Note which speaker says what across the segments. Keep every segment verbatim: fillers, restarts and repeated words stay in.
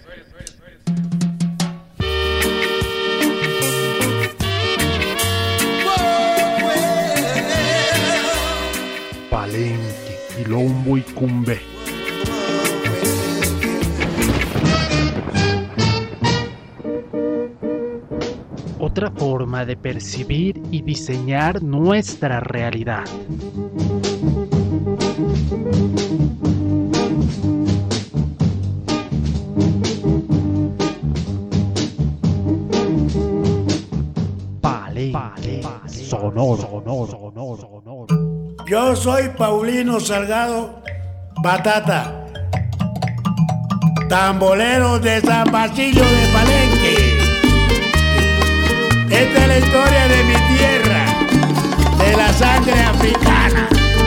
Speaker 1: Palenque, Quilombo y Cumbé. Otra forma de percibir y diseñar nuestra realidad. Palenque, sonoro, sonoro, sonoro, sonoro.
Speaker 2: Yo soy Paulino Salgado Batata, tambolero de San Basilio de Palenque. Esta es la historia de mi tierra, de la sangre africana.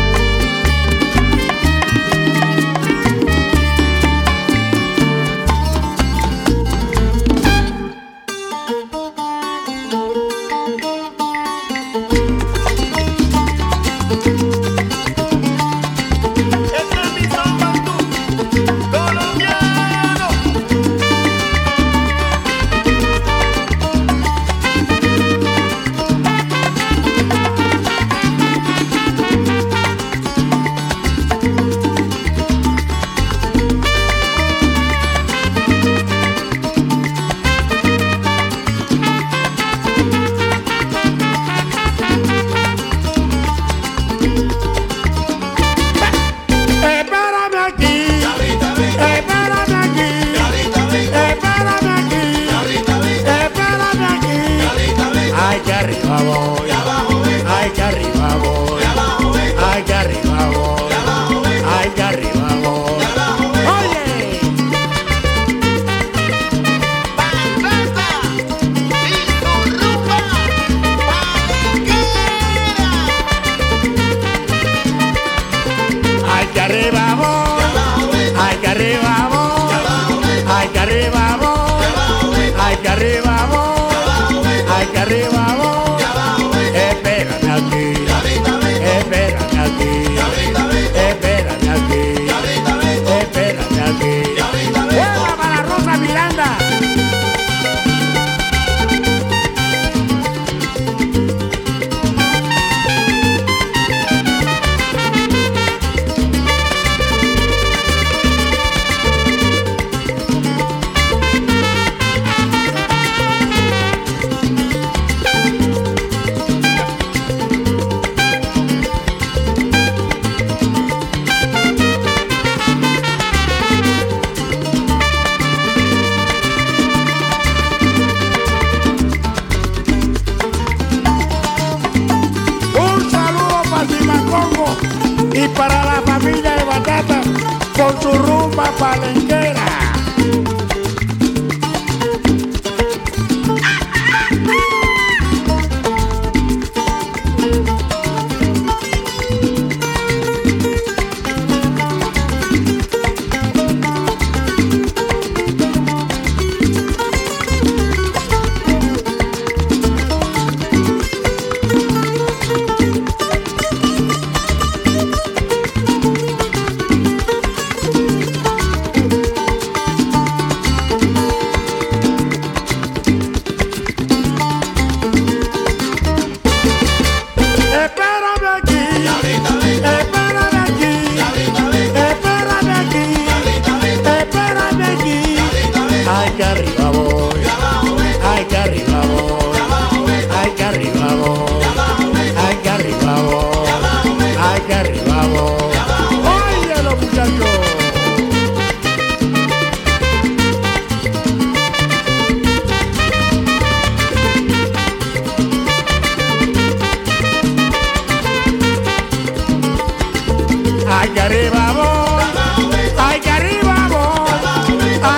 Speaker 2: Y para la familia de Batata, con su rumba palenquera.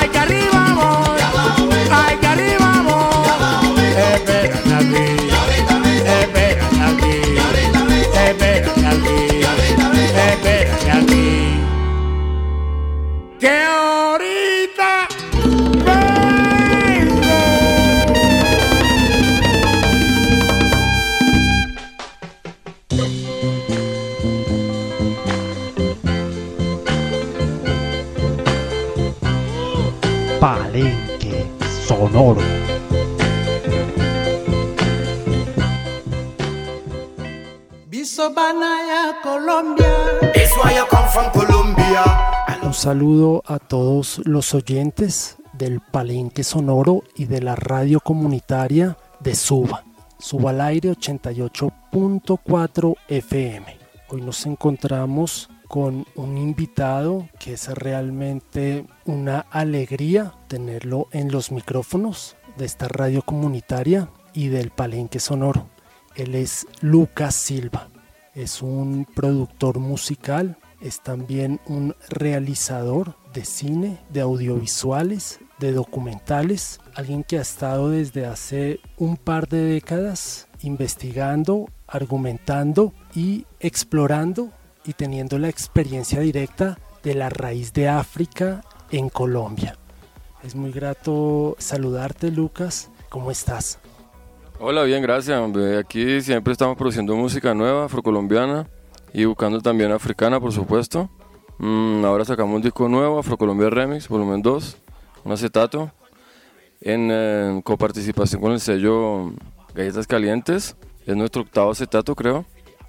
Speaker 2: Espérame aquí.
Speaker 1: Palenque Sonoro.
Speaker 2: Colombia.
Speaker 3: Un saludo a todos los oyentes del Palenque Sonoro y de la radio comunitaria de Suba. Suba al aire ochenta y ocho punto cuatro F M. Hoy nos encontramos con un invitado que es realmente una alegría tenerlo en los micrófonos de esta radio comunitaria y del Palenque Sonoro. Él es Lucas Silva. Es un productor musical, es también un realizador de cine, de audiovisuales, de documentales, alguien que ha estado desde hace un par de décadas investigando, argumentando y explorando y teniendo la experiencia directa de la raíz de África en Colombia. Es muy grato saludarte, Lucas. ¿Cómo estás?
Speaker 4: Hola, bien, gracias. Aquí siempre estamos produciendo música nueva, afrocolombiana y buscando también africana, por supuesto. Mm, ahora sacamos un disco nuevo, Afrocolombia Remix, volumen dos, un acetato, en eh, coparticipación con el sello Galletas Calientes. Es nuestro octavo acetato, creo,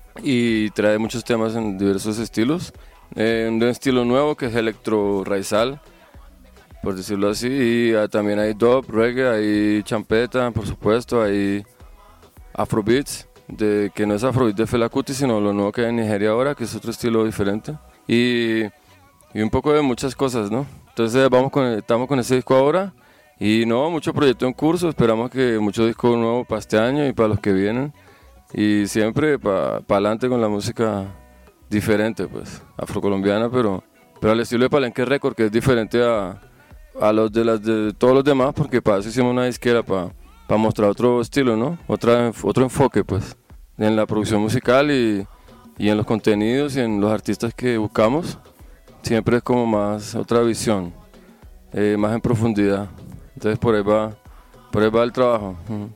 Speaker 4: y trae muchos temas en diversos estilos. Eh, un estilo nuevo que es electro raizal, por decirlo así, y uh, también hay dub, reggae, hay champeta, por supuesto, hay afrobeats, de, que no es afrobeat de Fela Kuti, sino lo nuevo que hay en Nigeria ahora, que es otro estilo diferente, y, y un poco de muchas cosas, ¿no? Entonces vamos con, estamos con ese disco ahora, y no, mucho proyecto en curso, esperamos que mucho disco nuevo para este año y para los que vienen, y siempre para pa adelante con la música diferente, pues, afrocolombiana, pero, pero al estilo de Palenque Record, que es diferente a a los de las de todos los demás, porque para eso hicimos una disquera, para, para mostrar otro estilo, ¿no? Otra, otro enfoque, pues, en la producción musical y, y en los contenidos y en los artistas que buscamos. Siempre es como más otra visión, eh, más en profundidad. Entonces por ahí va, por ahí va el trabajo. Uh-huh.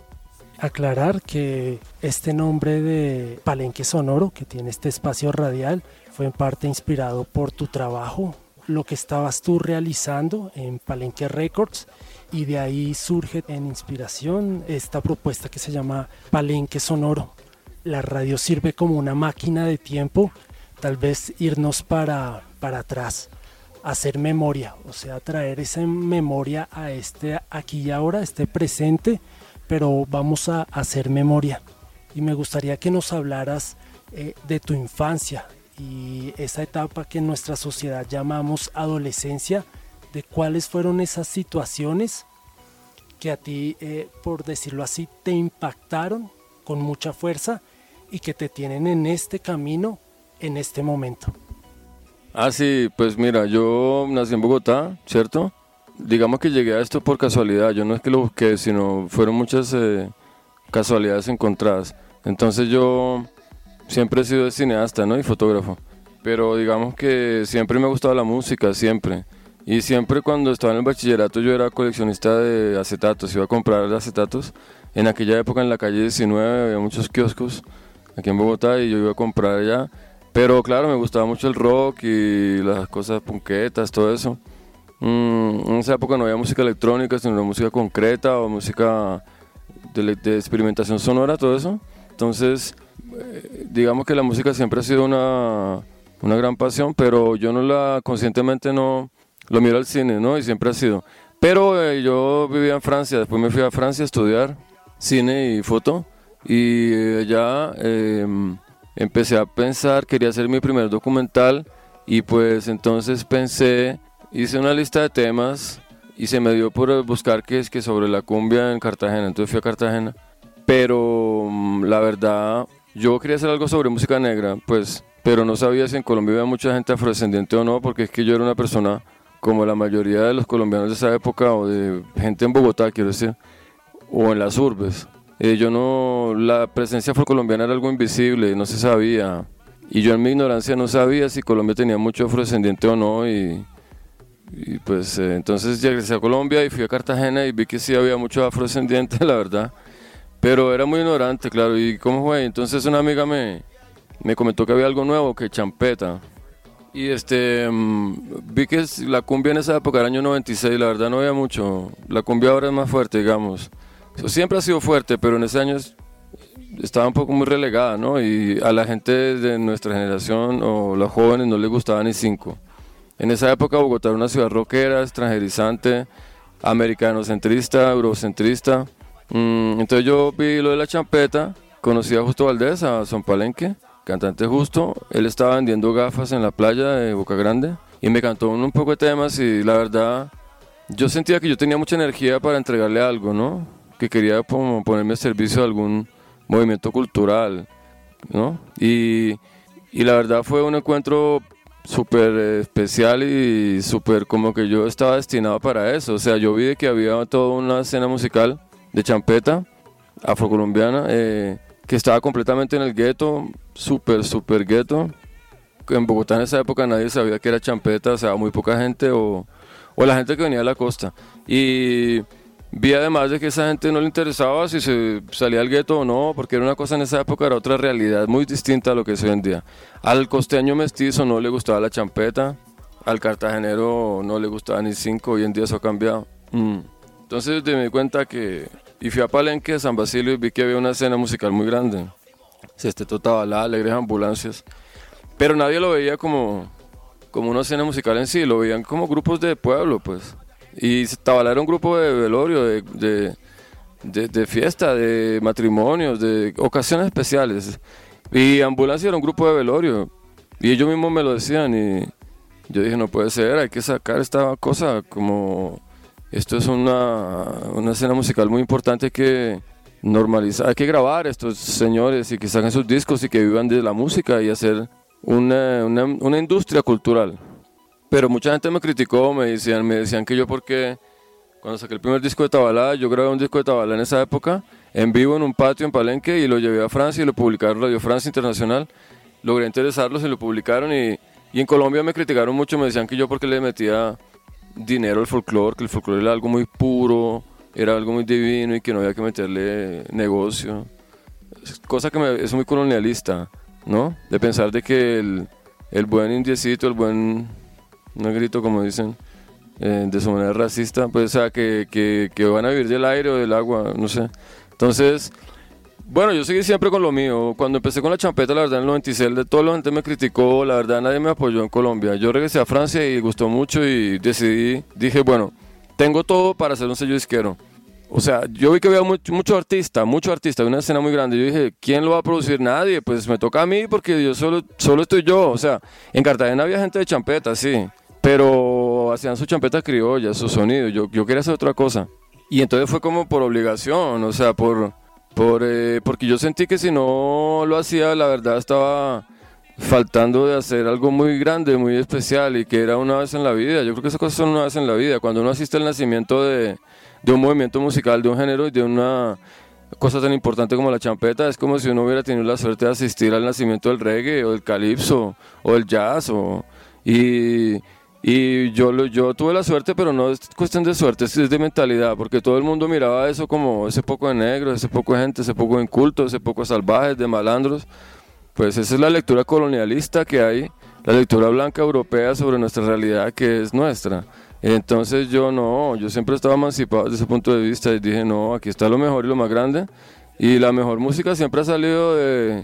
Speaker 3: Aclarar que este nombre de Palenque Sonoro, que tiene este espacio radial, fue en parte inspirado por tu trabajo, lo que estabas tú realizando en Palenque Records, y de ahí surge en inspiración esta propuesta que se llama Palenque Sonoro. La radio sirve como una máquina de tiempo, tal vez irnos para, para atrás, hacer memoria, o sea, traer esa memoria a este aquí y ahora, este presente, pero vamos a hacer memoria. Y me gustaría que nos hablaras eh, de tu infancia y esa etapa que en nuestra sociedad llamamos adolescencia, de cuáles fueron esas situaciones que a ti, eh, por decirlo así, te impactaron con mucha fuerza y que te tienen en este camino, en este momento.
Speaker 4: Ah, sí, pues mira, yo nací en Bogotá, ¿cierto? Digamos que llegué a esto por casualidad, yo no es que lo busqué, sino fueron muchas eh, casualidades encontradas. Entonces yo siempre he sido cineasta, ¿no? Y fotógrafo, pero digamos que siempre me ha gustado la música, siempre. Y siempre cuando estaba en el bachillerato yo era coleccionista de acetatos, iba a comprar acetatos. En aquella época en la calle diecinueve había muchos kioscos aquí en Bogotá y yo iba a comprar allá. Pero claro, me gustaba mucho el rock y las cosas punquetas, todo eso. Mm, en esa época no había música electrónica, sino música concreta o música de, de experimentación sonora, todo eso. Entonces, eh, digamos que la música siempre ha sido una, una gran pasión, pero yo no la, conscientemente no lo miro al cine, ¿no? Y siempre ha sido. Pero eh, yo vivía en Francia, después me fui a Francia a estudiar cine y foto, y eh, allá eh, empecé a pensar, quería hacer mi primer documental, y pues entonces pensé, hice una lista de temas, y se me dio por buscar que es que sobre la cumbia en Cartagena, entonces fui a Cartagena, pero la verdad, yo quería hacer algo sobre música negra, pues, pero no sabía si en Colombia había mucha gente afrodescendiente o no, porque es que yo era una persona, como la mayoría de los colombianos de esa época, o de gente en Bogotá, quiero decir, o en las urbes. Eh, yo no, la presencia afrocolombiana era algo invisible, no se sabía, y yo en mi ignorancia no sabía si Colombia tenía mucho afrodescendiente o no, y, y pues eh, entonces llegué a Colombia y fui a Cartagena y vi que sí había mucho afrodescendiente, la verdad, pero era muy ignorante, claro. ¿Y cómo fue? Entonces una amiga me, me comentó que había algo nuevo, que champeta, Y este, mm, vi que es- la cumbia en esa época, el año noventa y seis, la verdad no había mucho. La cumbia ahora es más fuerte, digamos. Eso siempre ha sido fuerte, pero en ese año es- estaba un poco muy relegada, ¿no? Y a la gente de nuestra generación o los jóvenes no les gustaba ni cinco. En esa época Bogotá era una ciudad rockera, extranjerizante, americanocentrista, eurocentrista. Mm, entonces yo vi lo de la champeta, conocí a Justo Valdés, a Son Palenque, cantante Justo. Él estaba vendiendo gafas en la playa de Boca Grande y me cantó un, un poco de temas y la verdad yo sentía que yo tenía mucha energía para entregarle algo, ¿no? Que quería como ponerme al servicio de algún movimiento cultural, ¿no? Y, y la verdad fue un encuentro súper eh, especial y súper como que yo estaba destinado para eso. O sea, yo vi de que había toda una escena musical de champeta afrocolombiana eh, que estaba completamente en el gueto, súper, súper gueto. En Bogotá en esa época nadie sabía que era champeta, o sea, muy poca gente o, o la gente que venía de la costa. Y vi además de que esa gente no le interesaba si se salía del gueto o no, porque era una cosa en esa época, era otra realidad muy distinta a lo que es hoy en día. Al costeño mestizo no le gustaba la champeta, al cartagenero no le gustaba ni cinco, hoy en día eso ha cambiado. Mm. Entonces me di cuenta que, y fui a Palenque, San Basilio, y vi que había una escena musical muy grande. Sexteto Tabalá, Alegres Ambulancias, pero nadie lo veía como, como una escena musical en sí, lo veían como grupos de pueblo, pues. Y Tabalá era un grupo de velorio, de, de, de, de fiesta, de matrimonios, de ocasiones especiales. Y Ambulancia era un grupo de velorio. Y ellos mismos me lo decían y yo dije, no puede ser, hay que sacar esta cosa como... Esto es una, una escena musical muy importante, hay que normalizar, hay que grabar a estos señores y que saquen sus discos y que vivan de la música y hacer una, una, una industria cultural. Pero mucha gente me criticó, me decían, me decían que yo porque cuando saqué el primer disco de Tabalá, yo grabé un disco de Tabalá en esa época, en vivo en un patio en Palenque y lo llevé a Francia y lo publicaron en Radio Francia Internacional. Logré interesarlos y lo publicaron y, y en Colombia me criticaron mucho, me decían que yo porque le metía dinero al folclore, que el folclore era algo muy puro, era algo muy divino y que no había que meterle negocio. Cosa que me, es muy colonialista, ¿no? De pensar de que el, el buen indiecito, el buen negrito, como dicen, eh, de su manera racista, pues o sea, que, que, que van a vivir del aire o del agua, no sé. Entonces, bueno, yo seguí siempre con lo mío. Cuando empecé con la champeta, la verdad, en el noventa y seis, de toda la gente me criticó, la verdad, nadie me apoyó en Colombia. Yo regresé a Francia y gustó mucho y decidí, dije, bueno, tengo todo para hacer un sello disquero. O sea, yo vi que había mucho, mucho artista, mucho artista, una escena muy grande. Yo dije, ¿quién lo va a producir? Nadie, pues me toca a mí porque yo solo, solo estoy yo. O sea, en Cartagena había gente de champeta, sí, pero hacían su champeta criolla, su sonido. Yo, yo quería hacer otra cosa. Y entonces fue como por obligación, o sea, por... Por, eh, porque yo sentí que si no lo hacía, la verdad estaba faltando de hacer algo muy grande, muy especial y que era una vez en la vida. Yo creo que esas cosas son una vez en la vida. Cuando uno asiste al nacimiento de, de un movimiento musical, de un género y de una cosa tan importante como la champeta, es como si uno hubiera tenido la suerte de asistir al nacimiento del reggae o del calipso o del jazz. O, y... Y yo, lo, yo tuve la suerte, pero no es cuestión de suerte, es de mentalidad, porque todo el mundo miraba eso como ese poco de negros, ese poco de gente, ese poco de incultos, ese poco de salvajes, de malandros. Pues esa es la lectura colonialista que hay, la lectura blanca europea sobre nuestra realidad que es nuestra. Entonces yo no, yo siempre estaba emancipado desde ese punto de vista y dije, no, aquí está lo mejor y lo más grande. Y la mejor música siempre ha salido de...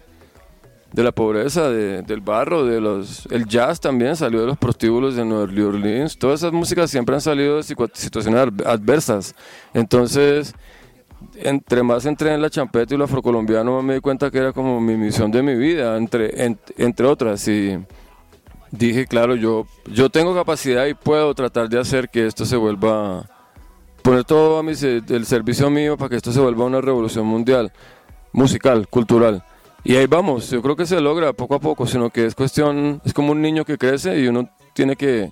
Speaker 4: de la pobreza, de, del barro, de los, el jazz también salió de los prostíbulos de Nueva Orleans. Todas esas músicas siempre han salido de situaciones adversas. Entonces, entre más entré en la champeta y lo afrocolombiano, me di cuenta que era como mi misión de mi vida, entre, en, entre otras. Y dije, claro, yo, yo tengo capacidad y puedo tratar de hacer que esto se vuelva, poner todo a mi, el servicio mío para que esto se vuelva una revolución mundial, musical, cultural. Y ahí vamos, yo creo que se logra poco a poco, sino que es cuestión, es como un niño que crece y uno tiene que eh,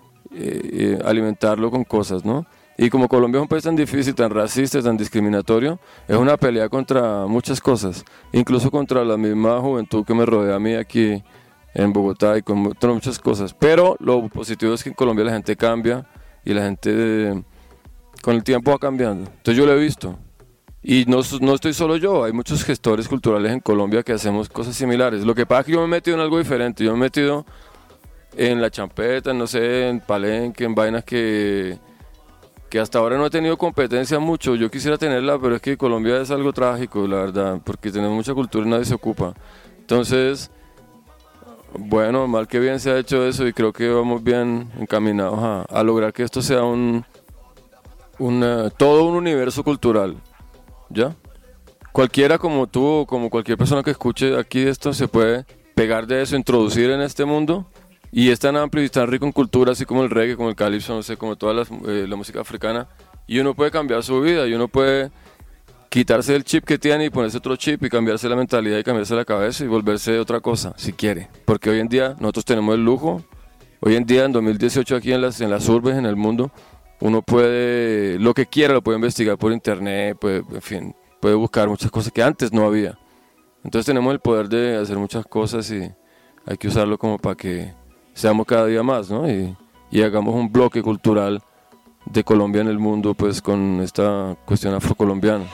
Speaker 4: eh, alimentarlo con cosas, ¿no? Y como Colombia es un país tan difícil, tan racista, tan discriminatorio, es una pelea contra muchas cosas, incluso contra la misma juventud que me rodea a mí aquí en Bogotá y contra muchas cosas. Pero lo positivo es que en Colombia la gente cambia y la gente eh, con el tiempo va cambiando. Entonces yo lo he visto. Y no, no estoy solo yo, hay muchos gestores culturales en Colombia que hacemos cosas similares. Lo que pasa es que yo me he metido en algo diferente, yo me he metido en la champeta, no sé, en palenque, en vainas que, que hasta ahora no he tenido competencia mucho. Yo quisiera tenerla, pero es que Colombia es algo trágico, la verdad, porque tenemos mucha cultura y nadie se ocupa. Entonces, bueno, mal que bien se ha hecho eso y creo que vamos bien encaminados a, a lograr que esto sea un, una, todo un universo cultural, ¿ya? Cualquiera como tú o como cualquier persona que escuche aquí esto se puede pegar de eso, introducir en este mundo, y es tan amplio y tan rico en cultura, así como el reggae, como el calipso, no sé, como toda la, eh, la música africana, y uno puede cambiar su vida, y uno puede quitarse el chip que tiene y ponerse otro chip y cambiarse la mentalidad y cambiarse la cabeza y volverse otra cosa, si quiere, porque hoy en día nosotros tenemos el lujo, hoy en día en dos mil dieciocho aquí en las, en las urbes, en el mundo, uno puede, lo que quiera lo puede investigar por internet, puede, en fin, puede buscar muchas cosas que antes no había. Entonces tenemos el poder de hacer muchas cosas y hay que usarlo como para que seamos cada día más, ¿no? Y, y hagamos un bloque cultural de Colombia en el mundo, pues con esta cuestión afrocolombiana.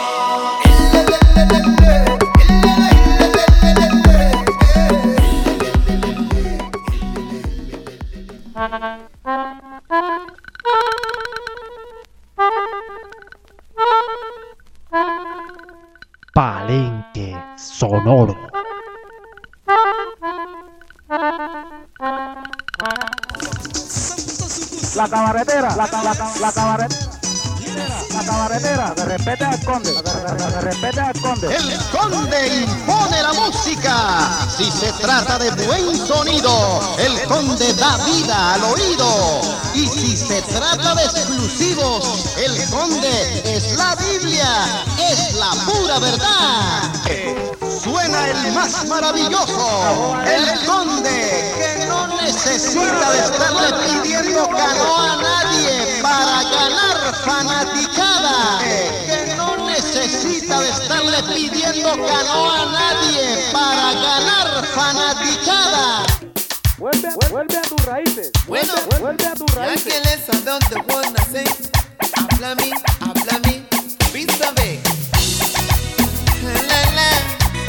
Speaker 1: Palenque sonoro.
Speaker 2: La cabaretera, la, ca- la, ca- la cabaretera, la cabaretera, de repente al conde, de, de, de repente al conde.
Speaker 5: El conde impone la música. Si se trata de buen sonido, el conde da vida al oído. Y si se trata de exclusivos, el conde es la Biblia, es la pura verdad. Suena el más maravilloso, el conde, que no necesita de estarle pidiendo cano a nadie para ganar fanaticada. Que no necesita de estarle pidiendo cano a nadie para ganar fanaticada.
Speaker 2: Vuelve, vuelve a tus raíces.
Speaker 6: Bueno,
Speaker 2: Vuelve a tus
Speaker 6: ya
Speaker 2: raíces.
Speaker 6: que les a donde wanna say, habla a mí, habla a mí, vista ve. La, la.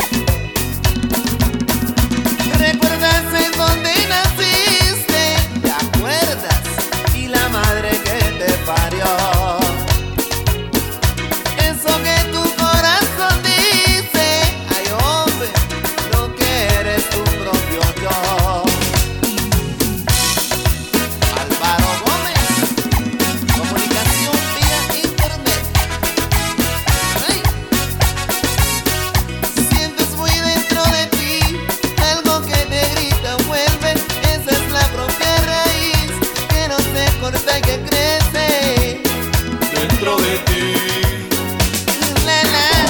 Speaker 6: ¿Recuerdas en dónde naciste? ¿Te acuerdas? Y la madre que te parió. Eso que tu corazón dice, ay hombre, lo que eres tu propio yo. Álvaro Gómez, comunicación vía internet. Ay. Sientes muy dentro de ti algo que te grita, vuelve. Esa es la propia raíz que no se corta y que crece
Speaker 7: dentro de ti.
Speaker 6: La, la.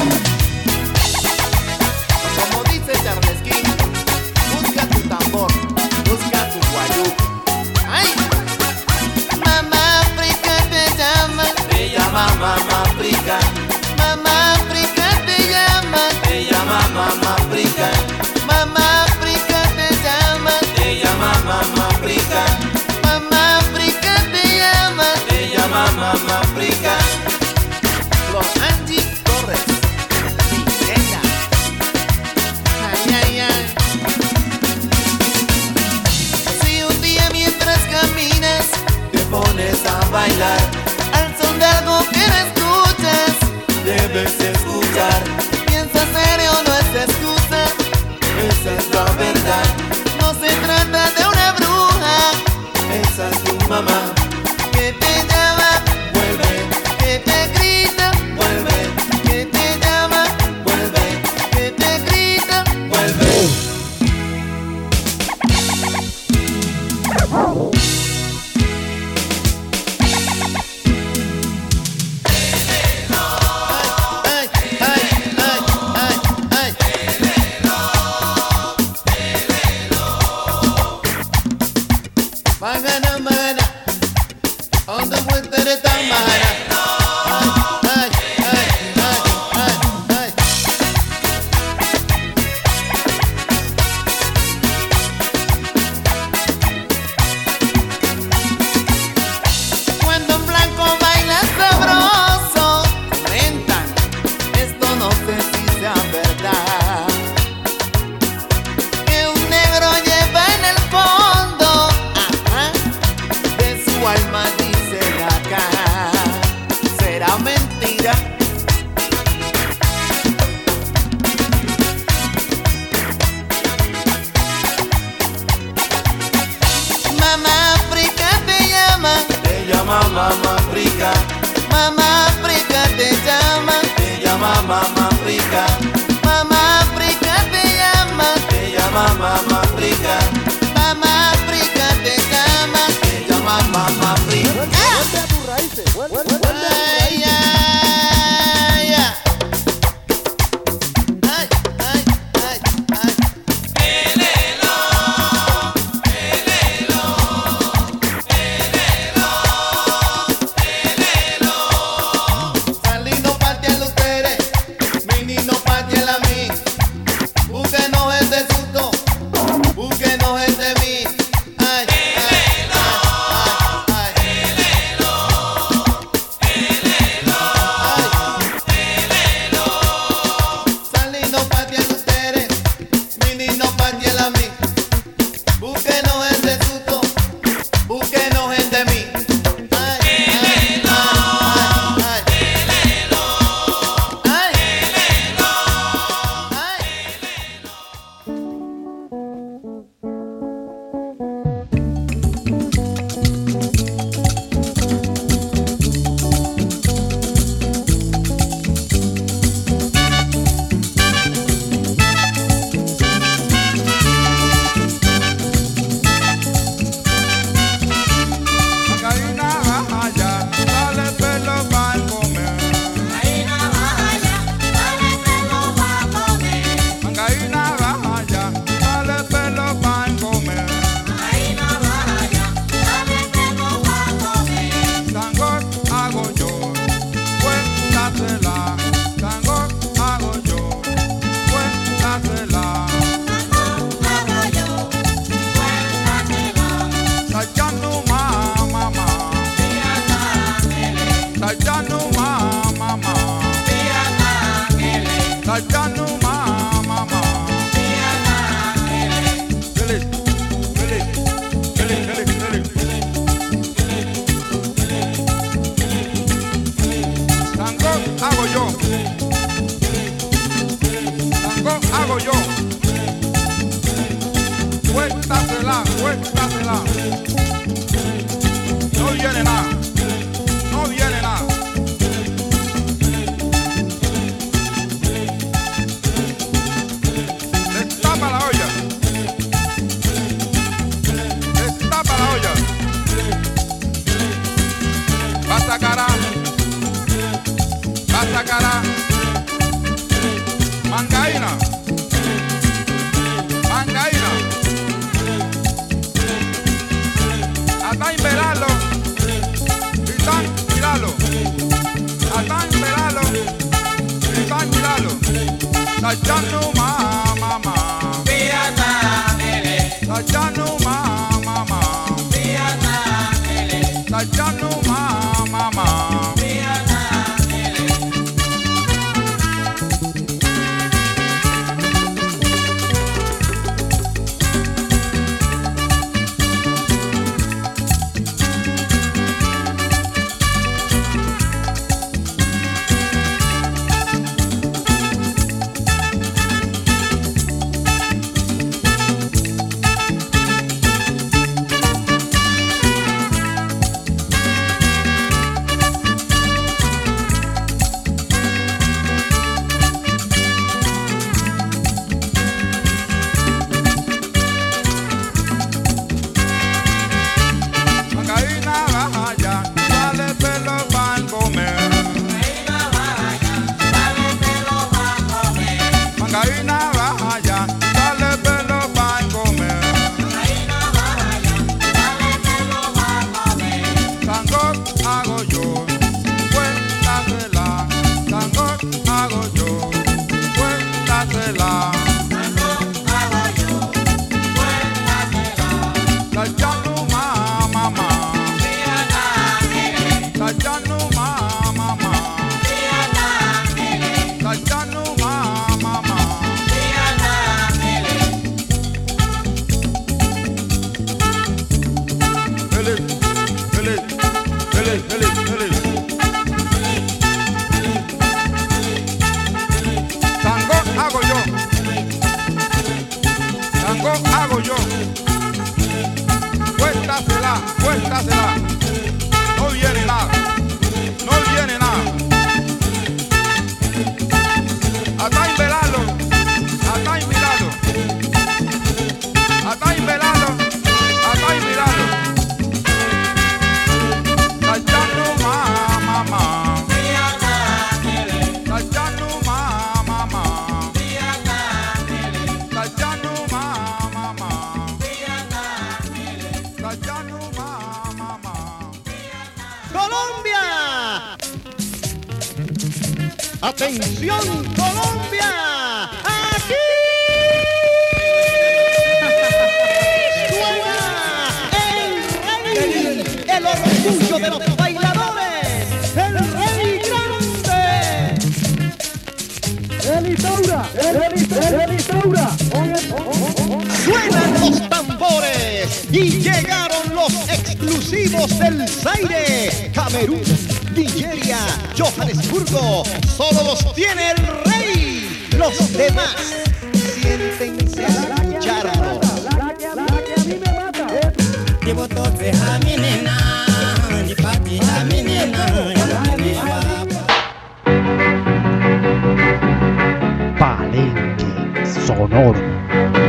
Speaker 6: Como dice Charles King, busca tu tambor, busca tu guayú. Ay, mamá África te llama,
Speaker 7: Te llama mamá África,
Speaker 6: mamá África te llama,
Speaker 7: te llama mamá África,
Speaker 6: mamá África te llama,
Speaker 7: te llama mamá África,
Speaker 6: mamá África te llama.
Speaker 7: te llama mamá África.
Speaker 6: Los Angie Torres, Miguela. Ay, ay, ay. Si un día mientras caminas
Speaker 7: Te pones a bailar,
Speaker 6: al son de algo que no escuchas,
Speaker 7: debes escuchar,
Speaker 6: piensa serio, no es excusa.
Speaker 7: esa es la verdad,
Speaker 6: No se trata de una bruja
Speaker 7: esa es tu mamá.
Speaker 6: que te llama.
Speaker 7: Vuelve
Speaker 6: la mentira. Mamá África te llama,
Speaker 7: Te llama mamá África,
Speaker 6: mamá África te llama,
Speaker 7: te llama mamá África,
Speaker 6: mamá África te llama,
Speaker 7: te llama mamá África,
Speaker 6: mamá África te llama,
Speaker 7: te llama mamá África.
Speaker 2: Vuelve a tus raíces, vuelve, vuelve, vuelve a tus
Speaker 6: ay,
Speaker 2: raíces.
Speaker 6: ay, ay, ay, ay, ay, ay. Salí no parte a ustedes, Mini no parte a mí. Búsquenos el de susto, búsquenos el de mí. Ay, ay, ay, ay, ay. Salí no parte a ustedes, Mini no parte a mí. Búsquenos el de susto, búsquenos el de mí. Ay, ay, ay, ay, ay.
Speaker 8: Macarena Baja, dale pelo para comer. Mangaína Baja, dale pelo para comer. Tango hago yo, cuéntasela. Tango hago yo, cuéntasela. Sayanu mama, Sayanu mama, Sayanu mama. Dele, dele, dele, dele, dele. Tango hago yo, tango hago yo. Cuéntasela, cuéntasela. No viene nada, no viene nada. Destapa la olla, destapa la olla. Basacará, basacará. Mangaína, mangaína.
Speaker 5: ¡Atención, Colombia! ¡Aquí suena el rey! ¡El orgullo de los bailadores! ¡El rey grande!
Speaker 2: ¡Elisaura! ¡Elisaura!
Speaker 5: Suenan los tambores y llegaron los exclusivos del Zaire, Camerún, Nigeria, Johannesburgo. Solo los tiene el rey. Los demás siéntense a escucharlo.
Speaker 2: La que a mí me mata.
Speaker 1: Palenque sonoro.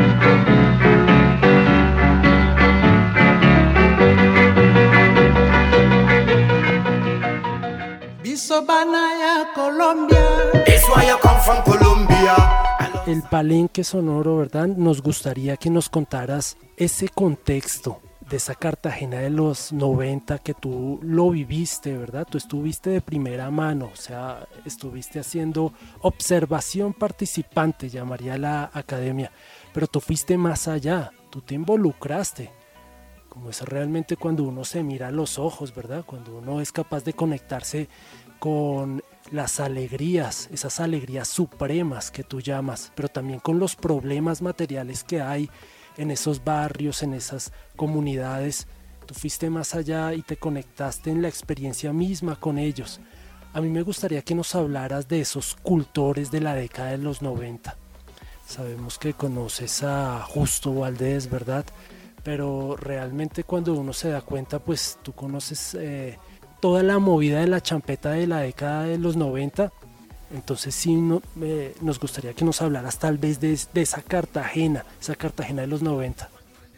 Speaker 7: Colombia. That's why I come from Colombia.
Speaker 3: El Palenque sonoro, ¿verdad? Nos gustaría que nos contaras ese contexto de esa Cartagena de los noventa que tú lo viviste, ¿verdad? Tú estuviste de primera mano, o sea, estuviste haciendo observación participante, llamaría la academia, pero tú fuiste más allá, tú te involucraste, como es realmente cuando uno se mira a los ojos, ¿verdad? Cuando uno es capaz de conectarse con las alegrías, esas alegrías supremas que tú llamas, pero también con los problemas materiales que hay en esos barrios, en esas comunidades. Tú fuiste más allá y te conectaste en la experiencia misma con ellos. A mí me gustaría que nos hablaras de esos cultores de la década de los noventa. Sabemos que conoces a Justo Valdés, ¿verdad? Pero realmente cuando uno se da cuenta, pues tú conoces eh, toda la movida de la champeta de la década de los noventa. Entonces sí no, eh, nos gustaría que nos hablaras tal vez de, de esa Cartagena, esa Cartagena de los noventa.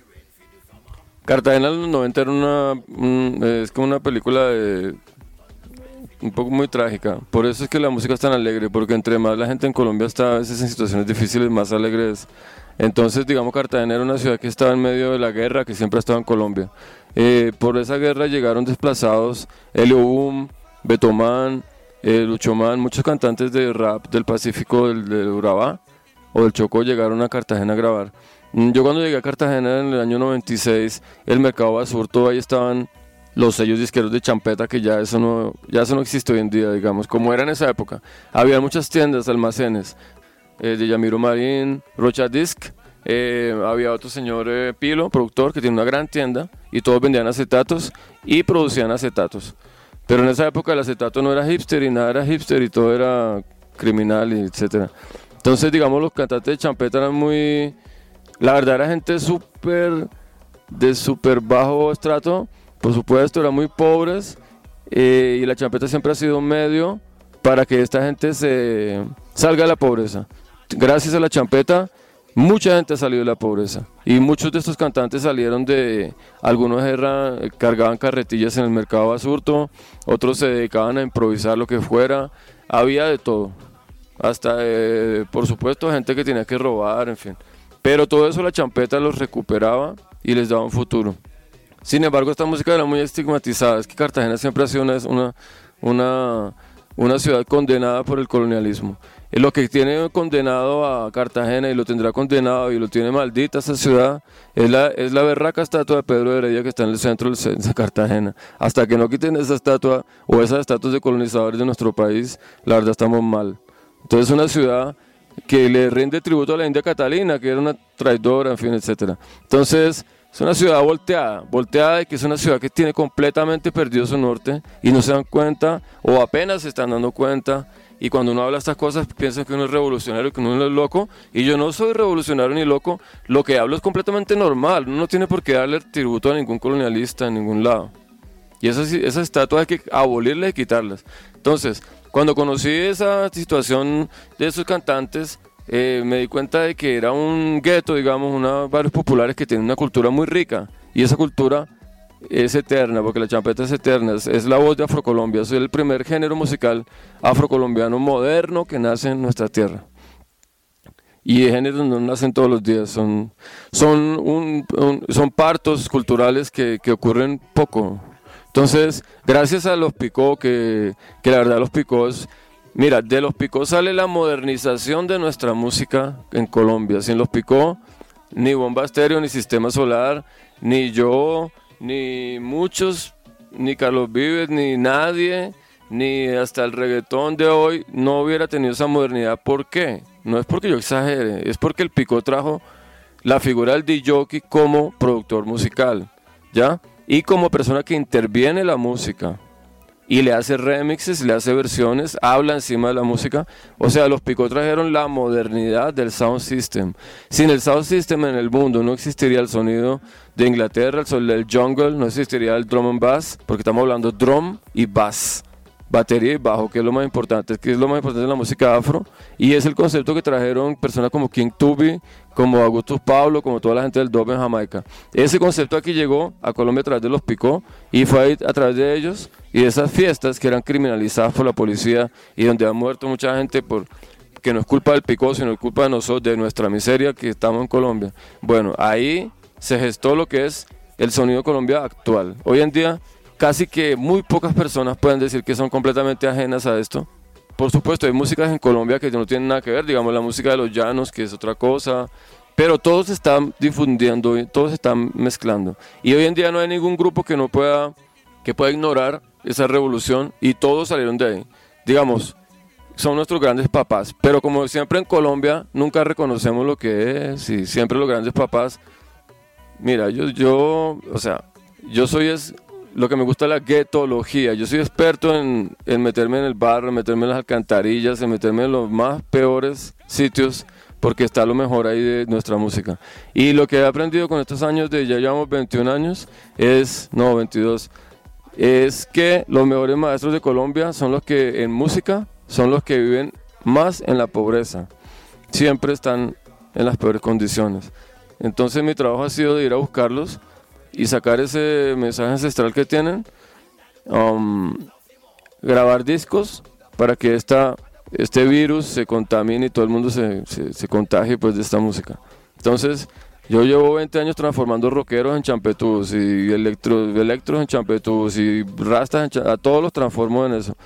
Speaker 4: Cartagena de los noventa era una, un, es como una película de, un poco muy trágica. Por eso es que la música es tan alegre, porque entre más la gente en Colombia está a veces en situaciones difíciles, más alegre es. Entonces, digamos, Cartagena era una ciudad que estaba en medio de la guerra, que siempre ha estado en Colombia. Eh, por esa guerra llegaron desplazados Elio Boom, Betomán, eh, Luchomán, muchos cantantes de rap del Pacífico, del, del Urabá o del Chocó llegaron a Cartagena a grabar. Yo cuando llegué a Cartagena en el año noventa y seis, el mercado Basurto, ahí estaban los sellos disqueros de champeta, que ya eso no, ya eso no existe hoy en día, digamos, como era en esa época. Había muchas tiendas, almacenes, eh, de Yamiro Marín, Rocha Disc, eh, había otro señor eh, Pilo, productor, que tiene una gran tienda, y todos vendían acetatos y producían acetatos. Pero en esa época el acetato no era hipster y nada era hipster y todo era criminal, y etcétera. Entonces, digamos, los cantantes de champeta eran muy... La verdad era gente súper, de súper bajo estrato, por supuesto, eran muy pobres, eh, y la champeta siempre ha sido un medio para que esta gente se salga de la pobreza. Gracias a la champeta, mucha gente ha salido de la pobreza, y muchos de estos cantantes salieron de, algunos eran, cargaban carretillas en el mercado Basurto, otros se dedicaban a improvisar lo que fuera, había de todo, hasta, eh, por supuesto, gente que tenía que robar, en fin. Pero todo eso la champeta los recuperaba y les daba un futuro. Sin embargo, esta música era muy estigmatizada. Es que Cartagena siempre ha sido una, una, una, una ciudad condenada por el colonialismo. Y lo que tiene condenado a Cartagena, y lo tendrá condenado y lo tiene maldita esa ciudad, es la, es la berraca estatua de Pedro de Heredia que está en el centro de Cartagena. Hasta que no quiten esa estatua o esas estatuas de colonizadores de nuestro país, la verdad estamos mal. Entonces es una ciudad que le rinde tributo a la India Catalina, que era una traidora, en fin, etcétera. Entonces, es una ciudad volteada, volteada de que es una ciudad que tiene completamente perdido su norte y no se dan cuenta, o apenas se están dando cuenta, y cuando uno habla estas cosas piensan que uno es revolucionario, que uno es loco, y yo no soy revolucionario ni loco, lo que hablo es completamente normal, uno no tiene por qué darle tributo a ningún colonialista en ningún lado. Y esas, esas estatuas hay que abolirlas y quitarlas. Entonces, cuando conocí esa situación de esos cantantes, eh, me di cuenta de que era un gueto, digamos, unos barrios populares que tienen una cultura muy rica. Y esa cultura es eterna, porque la champeta es eterna, es, es la voz de Afrocolombia. Es el primer género musical afrocolombiano moderno que nace en nuestra tierra. Y de géneros no nacen todos los días, son, son, un, un, son partos culturales que, que ocurren poco. Entonces, gracias a los Picó, que, que la verdad los Picós Mira, de Los Picó sale la modernización de nuestra música en Colombia. Sin Los Picó, ni Bomba Estéreo, ni Sistema Solar, ni yo, ni muchos, ni Carlos Vives, ni nadie, ni hasta el reggaetón de hoy no hubiera tenido esa modernidad. ¿Por qué? No es porque yo exagere, es porque el Picó trajo la figura del D J como productor musical, ¿ya? Y como persona que interviene la música y le hace remixes, le hace versiones, habla encima de la música. O sea, Los Picó trajeron la modernidad del sound system. Sin el sound system en el mundo no existiría el sonido de Inglaterra, el sonido del jungle, no existiría el drum and bass, porque estamos hablando drum y bass, batería y bajo, que es lo más importante, que es lo más importante de la música afro, y es el concepto que trajeron personas como King Tubi, como Augustus Pablo, como toda la gente del dub en Jamaica. Ese concepto aquí llegó a Colombia a través de Los Picó, y fue ahí a través de ellos y de esas fiestas que eran criminalizadas por la policía y donde ha muerto mucha gente, por que no es culpa del Picó, sino es culpa de nosotros, de nuestra miseria que estamos en Colombia. Bueno, ahí se gestó lo que es el sonido Colombia actual. Hoy en día casi que muy pocas personas pueden decir que son completamente ajenas a esto. Por supuesto, hay músicas en Colombia que no tienen nada que ver, digamos la música de los llanos, que es otra cosa, pero todos se están difundiendo, todos se están mezclando. Y hoy en día no hay ningún grupo que no pueda, que pueda ignorar esa revolución, y todos salieron de ahí. Digamos, son nuestros grandes papás, pero como siempre en Colombia nunca reconocemos lo que es, y siempre los grandes papás. Mira, yo, yo o sea, yo soy es... lo que me gusta es la guetología. Yo soy experto en, en meterme en el barro, en meterme en las alcantarillas, en meterme en los más peores sitios, porque está lo mejor ahí de nuestra música. Y lo que he aprendido con estos años, de ya llevamos veintiún años, es, no, veintidós, es que los mejores maestros de Colombia son los que en música, son los que viven más en la pobreza. Siempre están en las peores condiciones. Entonces mi trabajo ha sido de ir a buscarlos y sacar ese mensaje ancestral que tienen, um, grabar discos para que esta, este virus se contamine y todo el mundo se, se, se contagie pues, de esta música. Entonces, yo llevo veinte años transformando rockeros en champetudos y electro, electros en champetudos y rastas en champetudos, a todos los transformo en eso.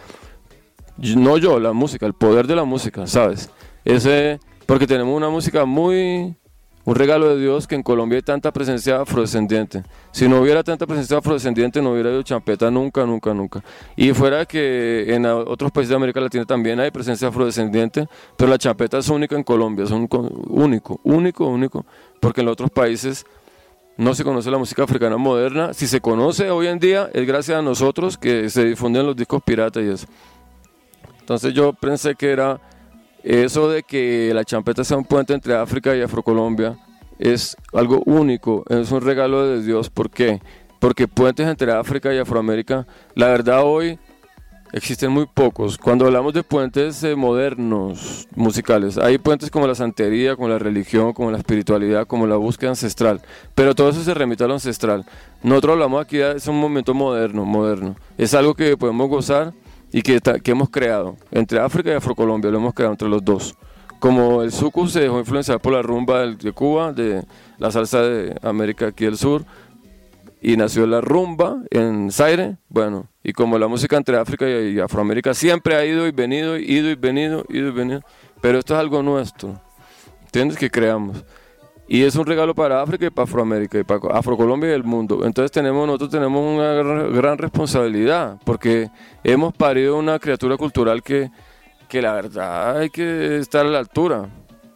Speaker 4: No yo, la música, el poder de la música, ¿sabes? Ese, porque tenemos una música muy... un regalo de Dios, que en Colombia hay tanta presencia afrodescendiente. Si no hubiera tanta presencia afrodescendiente, no hubiera habido champeta nunca, nunca, nunca. Y fuera que en otros países de América Latina también hay presencia afrodescendiente, pero la champeta es única en Colombia, es un, único, único, único, porque en los otros países no se conoce la música africana moderna. Si se conoce hoy en día, es gracias a nosotros que se difunden los discos piratas y eso. Entonces yo pensé que era... eso de que la champeta sea un puente entre África y Afrocolombia es algo único, es un regalo de Dios. ¿Por qué? Porque puentes entre África y Afroamérica, la verdad hoy existen muy pocos. Cuando hablamos de puentes eh, modernos, musicales, hay puentes como la santería, como la religión, como la espiritualidad, como la búsqueda ancestral, pero todo eso se remite a lo ancestral. Nosotros hablamos aquí, es un momento moderno, moderno, es algo que podemos gozar y que, que hemos creado entre África y Afrocolombia, lo hemos creado entre los dos. Como el suku se dejó influenciar por la rumba de Cuba, de la salsa de América aquí del sur, y nació la rumba en Zaire, bueno, y como la música entre África y Afroamérica siempre ha ido y venido, ido y venido, ido y venido, pero esto es algo nuestro, ¿entiendes? Que creamos. Y es un regalo para África y para Afroamérica y para Afrocolombia y el mundo. Entonces tenemos, nosotros tenemos una gran responsabilidad, porque hemos parido una criatura cultural que, que la verdad hay que estar a la altura.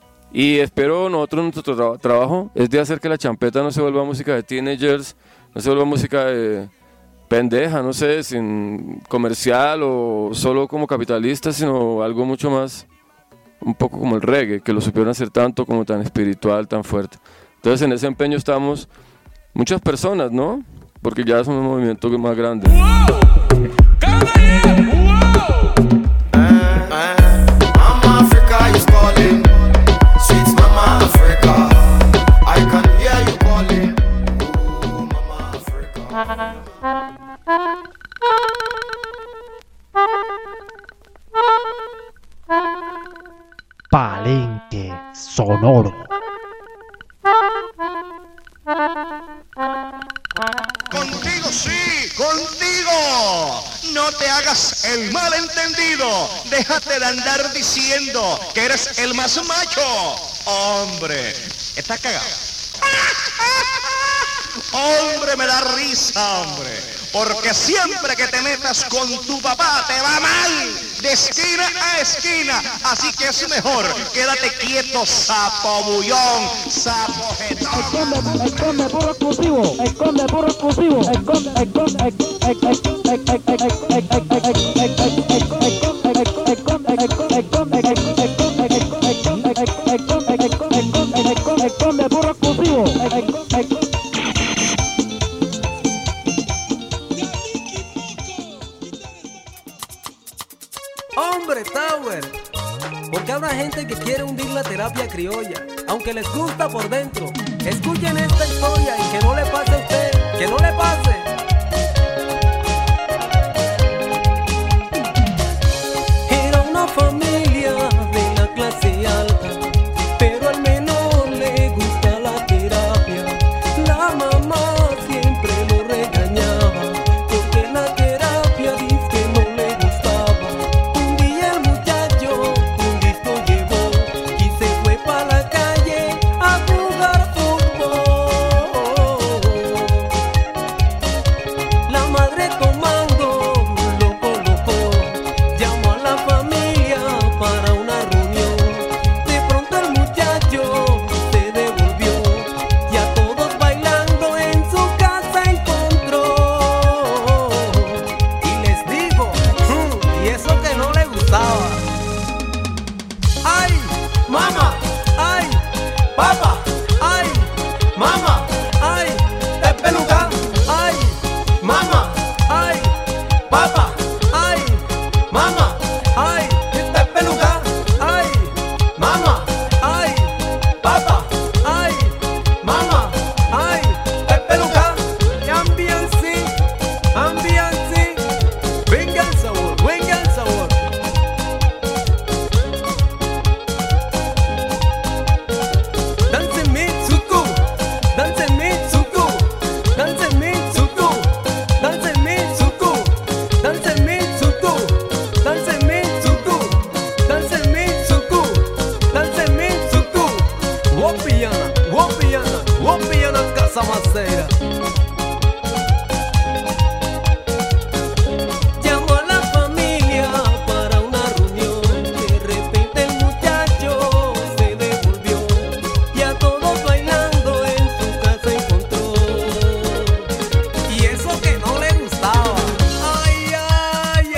Speaker 4: Y espero, nosotros nuestro tra- trabajo es de hacer que la champeta no se vuelva música de teenagers, no se vuelva música de pendeja, no sé, sin comercial o solo como capitalista, sino algo mucho más... un poco como el reggae, que lo supieron hacer tanto, como tan espiritual, tan fuerte. Entonces en ese empeño estamos muchas personas, ¿no? Porque ya es un movimiento más grande.
Speaker 1: Palenque sonoro.
Speaker 5: Contigo sí, contigo. No te hagas hagas el malentendido. Déjate de andar diciendo que eres el más macho. Hombre, estás cagado. Hombre, me da risa, hombre. Porque siempre que te metas con tu papá te va mal, de esquina a esquina. Así que es mejor, quédate quieto, sapo bullón, sapo jetón.
Speaker 2: Esconde, esconde, puro exclusivo. Esconde, puro exclusivo. Esconde, esconde, esconde, puro exclusivo.
Speaker 9: Hombre, Tower, porque habrá gente que quiere hundir la terapia criolla, aunque les gusta por dentro. Escuchen esta historia y que no le pase a usted, que no le pase. Era una familia de la clase alta, pero al menor le gusta la terapia. La mamá siempre lo regañaba, porque la terapia dice que no le gustaba. Un día el muchacho un disco llevó y se fue pa' la calle a jugar fútbol. La madre tomando lo colocó, llamó a la familia para una reunión. De pronto el muchacho se devolvió y a todos bailando en su casa encontró. Y les dijo, "Mm, y eso que no le gustaba. Ay, mamá, ay, papá, ay, mamá, ay, te peluca, ay, mamá, ay, papá, ay, mamá, ay, te peluca, ay, mamá, ay, papá, ay, mamá, ay, te peluca." Y ambiance, ambiance, venga el sabor, venga el sabor. Dance Mitsuku, dance Mitsuku, dance Mitsuku, dance Mitsuku, dance Mitsuku, dance Mitsuku, dance Mitsuku, dance Mitsuku. Wopiana, wopiana, wopiana casa macera. Llamó a la familia para una reunión. De repente el muchacho se devolvió y a todos bailando en su casa encontró. Y eso que no le gustaba. Ay, ay,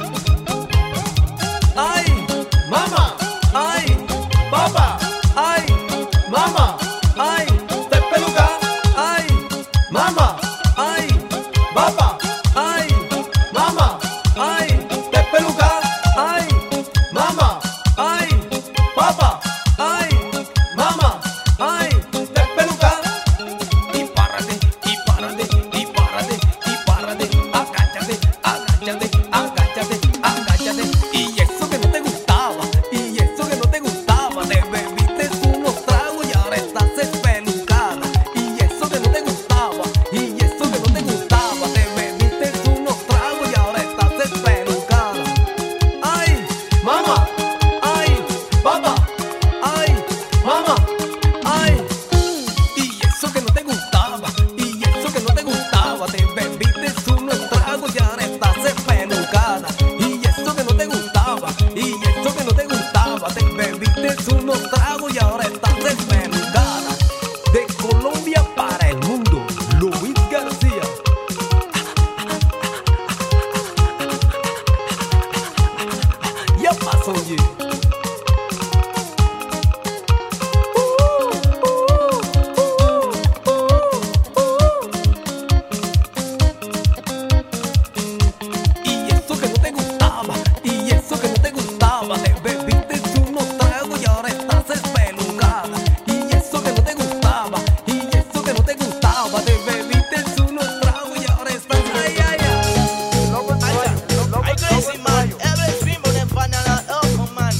Speaker 9: ay. Ay, mamá, ay, papá, ay, mamá, ay, te peluca, ay, mamá, ay, papá, ay, mamá, ay, te peluca, ay, mamá, ay, papá, ay, mamá, ay, te peluca. Y párate, y párate, y párate, y párate, agáchate, agáchate, agáchate, agáchate. Y eso que no te gustaba, y eso que no te gustaba, te bebiste unos tragos y ahora estás espelucada. Y eso que no te gustaba, y eso que no te gustaba, te bebiste unos tragos y ahora estás espelucada. Ay, mamá, ay, papá, ay, mamá, ay. Y eso que no te gustaba, y eso que no te gustaba, te bebiste unos tragos y ahora estás espelucada. Y eso que no te gustaba, y eso que no te gustaba, te bebiste unos tragos y ahora estás espelucada. De Colombia para el mundo, Luis García. Ya pasó, oye. Y eso que no te gustaba, y eso que no te gustaba, te bebiste unos tragos y ahora estás espelucada. Y eso que no te gustaba, y eso que no te gustaba, te bebiste unos tragos y ahora estás ay, ay, ay.
Speaker 6: I crazy man, every stream of them fan and all oh man.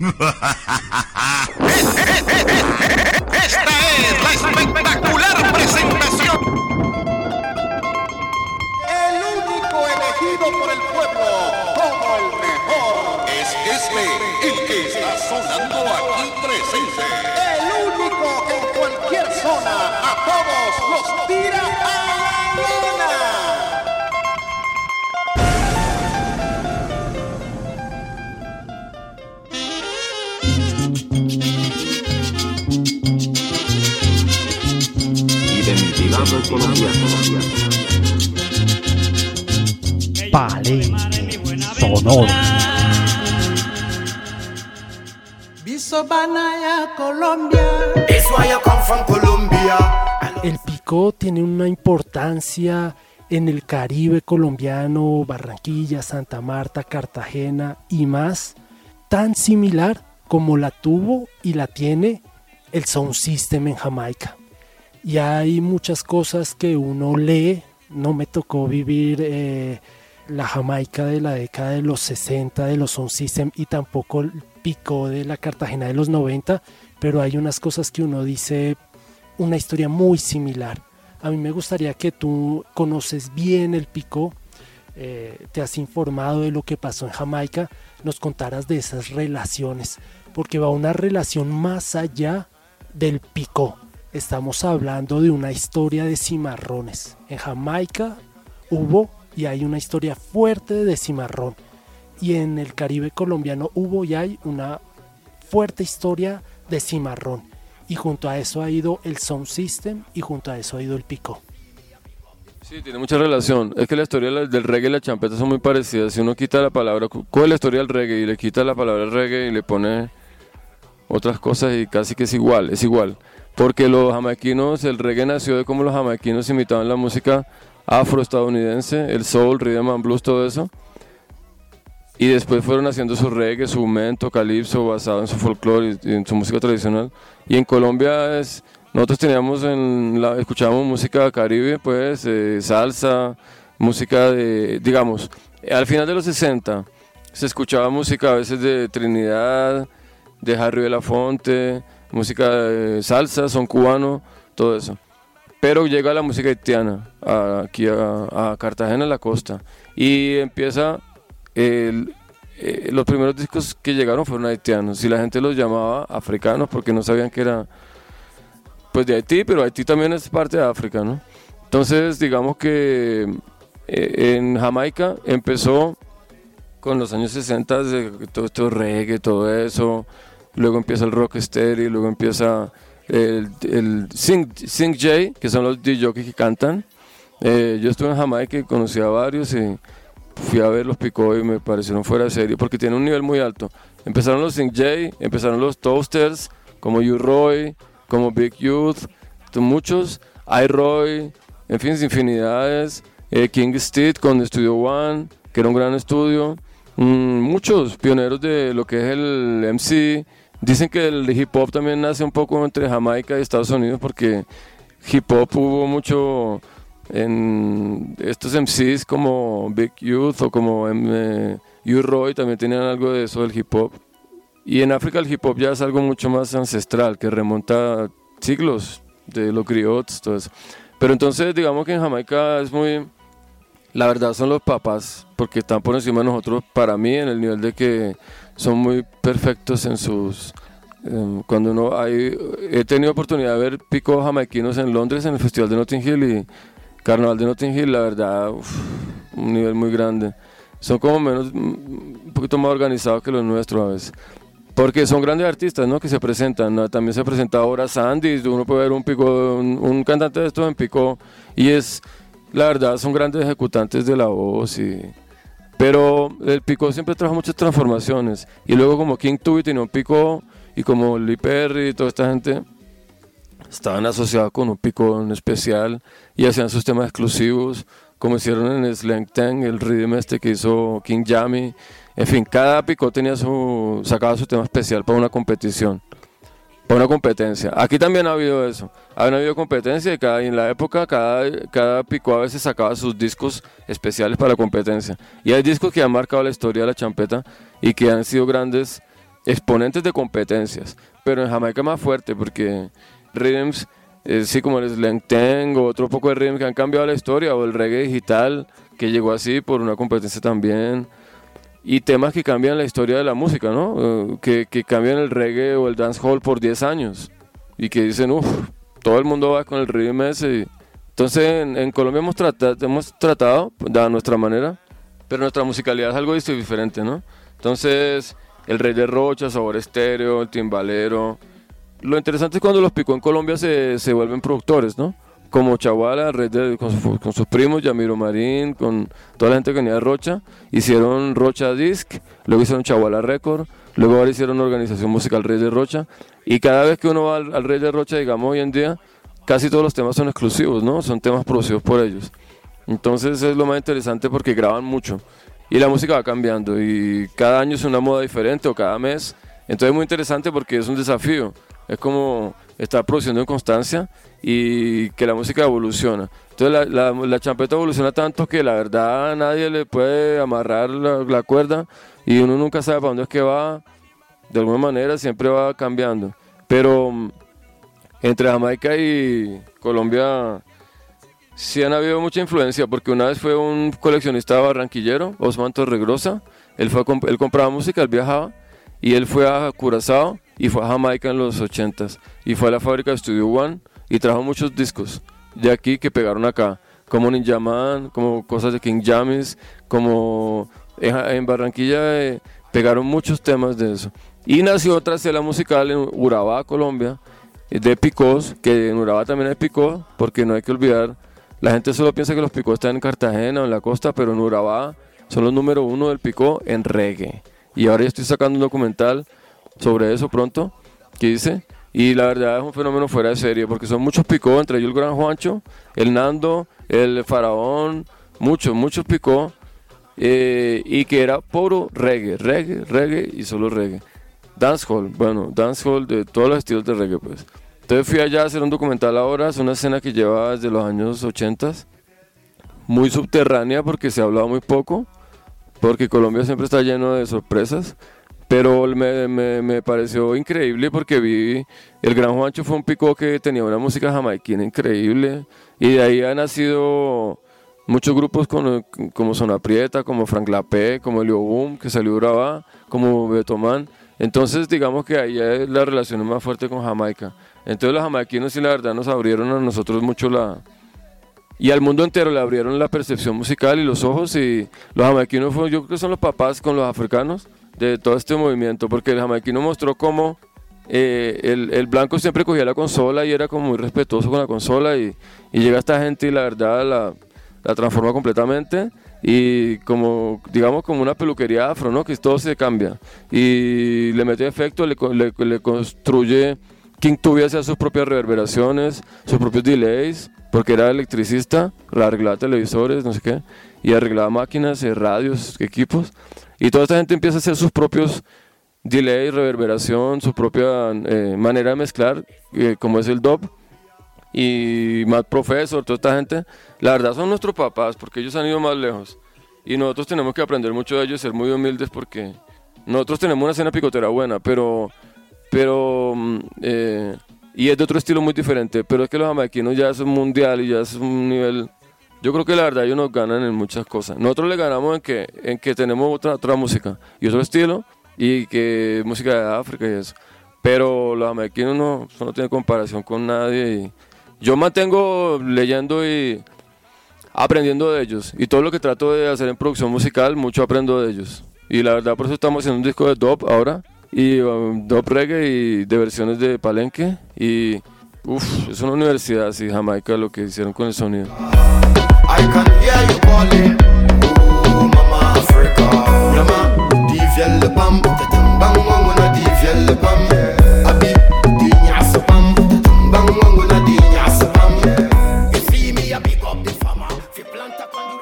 Speaker 5: Esta es la espectacular presentación.
Speaker 10: El único elegido por el pueblo como el mejor.
Speaker 5: Es este, el que está sonando aquí presente.
Speaker 10: El único que en cualquier zona a todos los tira a la lona.
Speaker 11: Identidad colombiana.
Speaker 1: Palenque sonoro.
Speaker 7: Colombia. That's why I come from Colombia.
Speaker 3: El picó tiene una importancia en el Caribe colombiano, Barranquilla, Santa Marta, Cartagena y más, tan similar como la tuvo y la tiene el Sound System en Jamaica. Y hay muchas cosas que uno lee, no me tocó vivir eh, la Jamaica de la década de los sesenta de los Sound System y tampoco el picó de la Cartagena de los noventa, pero hay unas cosas que uno dice, una historia muy similar. A mí me gustaría que tú conoces bien el picó, eh, te has informado de lo que pasó en Jamaica, nos contaras de esas relaciones, porque va una relación más allá del picó. Estamos hablando de una historia de cimarrones. En Jamaica hubo y hay una historia fuerte de cimarrón. Y en el Caribe colombiano hubo y hay una fuerte historia de cimarrón. Y junto a eso ha ido el Sound System y junto a eso ha ido el picó.
Speaker 4: Sí, tiene mucha relación. Es que la historia del reggae y la champeta son muy parecidas. Si uno quita la palabra, coge la historia del reggae y le quita la palabra reggae y le pone otras cosas y casi que es igual, es igual. Porque los jamaiquinos, el reggae nació de cómo los jamaiquinos imitaban la música afroestadounidense, el soul, rhythm and blues, todo eso. Y después fueron haciendo su reggae, su mento, calipso, basado en su folclore y en su música tradicional. Y en Colombia es, nosotros teníamos, en la, escuchábamos música caribe, pues, eh, salsa, música de, digamos, al final de los sesenta se escuchaba música a veces de Trinidad, de Harry Belafonte, música de salsa, son cubano, todo eso. Pero llega la música haitiana, a, aquí a, a Cartagena, en la costa, y empieza, el, eh, los primeros discos que llegaron fueron haitianos, y la gente los llamaba africanos porque no sabían que era, pues, de Haití, pero Haití también es parte de África, ¿no? Entonces, digamos que eh, en Jamaica empezó con los años sesenta, de todo esto reggae, todo eso. Luego empieza el rocksteady, luego empieza el, el Sing, Sing J, que son los D Js que cantan. Eh, yo estuve en Jamaica y conocí a varios y fui a ver los picó y me parecieron fuera de serie porque tienen un nivel muy alto. Empezaron los Sing J, empezaron los Toasters, como U-Roy, como Big Youth, muchos, I-Roy, en fin, infinidades. Eh, King Steed con Studio One, que era un gran estudio. Mm, muchos pioneros de lo que es el M C. Dicen que el hip hop también nace un poco entre Jamaica y Estados Unidos porque hip hop hubo mucho en estos M Cs como Big Youth o como eh, U-Roy, también tenían algo de eso del hip hop. Y en África el hip hop ya es algo mucho más ancestral, que remonta siglos de los griots, todo eso. Pero entonces digamos que en Jamaica es muy... La verdad son los papás, porque están por encima de nosotros, para mí, en el nivel de que son muy perfectos en sus... Eh, cuando uno hay... He tenido oportunidad de ver picos jamaiquinos en Londres, en el Festival de Notting Hill y Carnaval de Notting Hill, la verdad, uf, un nivel muy grande. Son como menos, un poquito más organizados que los nuestros a veces. Porque son grandes artistas, ¿no?, que se presentan, ¿no? También se presenta ahora Sandy, uno puede ver un pico, un, un cantante de estos en pico y es... La verdad, son grandes ejecutantes de la voz, y... pero el picó siempre trajo muchas transformaciones. Y luego como King Tubby tenía un picó, y como Lee Perry y toda esta gente estaban asociados con un picó en especial y hacían sus temas exclusivos, como hicieron en Slang Tang, el rhythm este que hizo King Jammy. En fin, cada picó tenía su, sacaba su tema especial para una competición. Para una competencia. Aquí también ha habido eso. Ha habido competencia y cada, en la época cada, cada picó a veces sacaba sus discos especiales para la competencia. Y hay discos que han marcado la historia de la champeta y que han sido grandes exponentes de competencias, pero en Jamaica más fuerte porque rhythms, eh, sí, como el slang tang o otro poco de rhythms que han cambiado la historia, o el reggae digital que llegó así por una competencia también, y temas que cambian la historia de la música, ¿no? Uh, que, que cambian el reggae o el dancehall por diez años y que dicen, uff, todo el mundo va con el rhythm ese. Y... Entonces en, en Colombia hemos tratado, hemos tratado de nuestra manera, pero nuestra musicalidad es algo diferente, ¿no? Entonces el Rey de Rocha, Sabor Estéreo, el Timbalero. Lo interesante es cuando los Picó en Colombia se, se vuelven productores, ¿no? Como Chaguala, Red de, con, su, con sus primos, Yamiro Marín, con toda la gente que venía de Rocha, hicieron Rocha Disc, luego hicieron Chaguala Record, luego ahora hicieron Organización Musical Rey de Rocha, y cada vez que uno va al, al Rey de Rocha, digamos hoy en día, casi todos los temas son exclusivos, ¿no? Son temas producidos por ellos. Entonces es lo más interesante porque graban mucho, y la música va cambiando, y cada año es una moda diferente, o cada mes, entonces es muy interesante porque es un desafío, es como estar produciendo en constancia y que la música evoluciona. Entonces la, la, la champeta evoluciona tanto que la verdad a nadie le puede amarrar la, la cuerda y uno nunca sabe para dónde es que va, de alguna manera siempre va cambiando. Pero entre Jamaica y Colombia sí han habido mucha influencia, porque una vez fue un coleccionista barranquillero, Osman Torregrosa, él, fue, él compraba música, él viajaba y él fue a Curazao y fue a Jamaica en los ochentas y fue a la fábrica de Studio One y trajo muchos discos de aquí que pegaron acá, como Ninja Man, como cosas de King James, como en, en Barranquilla eh, pegaron muchos temas de eso. Y nació otra escena musical en Urabá, Colombia, de picós, que en Urabá también hay picó, porque no hay que olvidar, la gente solo piensa que los picó están en Cartagena o en la costa, pero en Urabá son los número uno del picó en reggae. Y ahora ya estoy sacando un documental sobre eso pronto, que dice, y la verdad es un fenómeno fuera de serie, porque son muchos picó, entre ellos el Gran Juancho, el Nando, el Faraón, muchos, muchos picó, eh, y que era puro reggae, reggae, reggae y solo reggae. Dancehall, bueno, dancehall de todos los estilos de reggae, pues. Entonces fui allá a hacer un documental ahora, es una escena que lleva desde los años ochenta, muy subterránea porque se ha hablado muy poco, porque Colombia siempre está lleno de sorpresas, pero me, me, me pareció increíble porque vi, el Gran Juancho fue un picó que tenía una música jamaiquina increíble, y de ahí han nacido muchos grupos con, como Zona Prieta, como Frank Lapé, como Elio Boom, que salió de Urabá, como Betomán. Entonces digamos que ahí es la relación más fuerte con Jamaica. Entonces los jamaiquinos sí la verdad nos abrieron a nosotros mucho la... y al mundo entero le abrieron la percepción musical y los ojos, y los jamaiquinos fue, yo creo que son los papás con los africanos de todo este movimiento, porque el jamaiquino mostró cómo eh, el, el blanco siempre cogía la consola y era como muy respetuoso con la consola, y, y llega esta gente y la verdad la, la transforma completamente, y como digamos como una peluquería afro, ¿no? Que todo se cambia y le mete efecto, le, le, le construye. King Tubi hacía sus propias reverberaciones, sus propios delays, porque era electricista, arreglaba televisores, no sé qué, y arreglaba máquinas, radios, equipos, y toda esta gente empieza a hacer sus propios delays, reverberación, su propia eh, manera de mezclar, eh, como es el dub, y Matt Professor, toda esta gente, la verdad son nuestros papás, porque ellos han ido más lejos, y nosotros tenemos que aprender mucho de ellos, ser muy humildes, porque nosotros tenemos una escena picotera buena, pero... pero eh, y es de otro estilo muy diferente, pero es que los jamaiquinos ya es un mundial y ya es un nivel, yo creo que la verdad ellos nos ganan en muchas cosas. Nosotros le ganamos en que, en que tenemos otra, otra música y otro estilo, y que música de África y eso, pero los jamaiquinos no, no tienen comparación con nadie, y yo mantengo leyendo y aprendiendo de ellos, y todo lo que trato de hacer en producción musical, mucho aprendo de ellos, y la verdad por eso estamos haciendo un disco de dub ahora, y um, dub reggae y de versiones de Palenque, y uff, es una universidad así, Jamaica, lo que hicieron con el sonido.
Speaker 12: I can hear you calling, oh mama Africa, mama, divya le bam, bang wanguna divya le bam, abi, dinya sabam, bang wanguna dinya sabam, you see me a big up the farmer, fi plant a conjuring.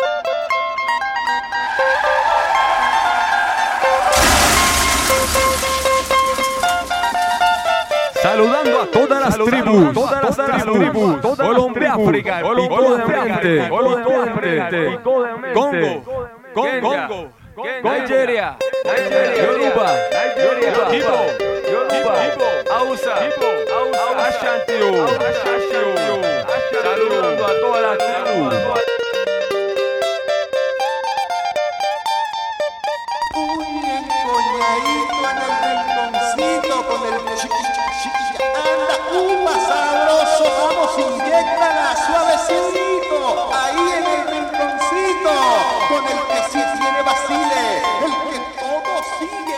Speaker 13: We'll be right back. las tribus, todas las tribus, Colombia, África, Pico de Mente, Congo, Congo, Nigeria, Yoruba, Igbo, Hausa, Ashanti, saludando a todas las tribus.
Speaker 10: Con el chiqui chiqui anda uva sabroso, vamos, inyectala suavecito, ahí en el rinconcito, con el que sí tiene vacile, el que todo sigue.